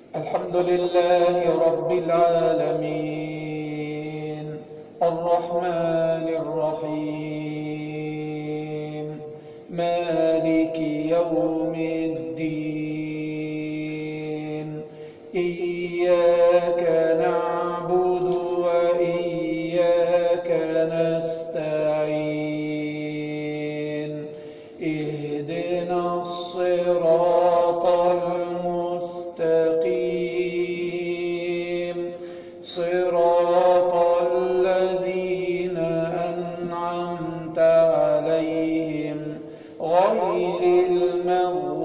الحمد لله رب العالمين الرحمن الرحيم مالك يوم الدين إياك نعبد وإياك نستعين اهدنا الصراط المستقيم صراط الذين أنعمت عليهم غير المغضوب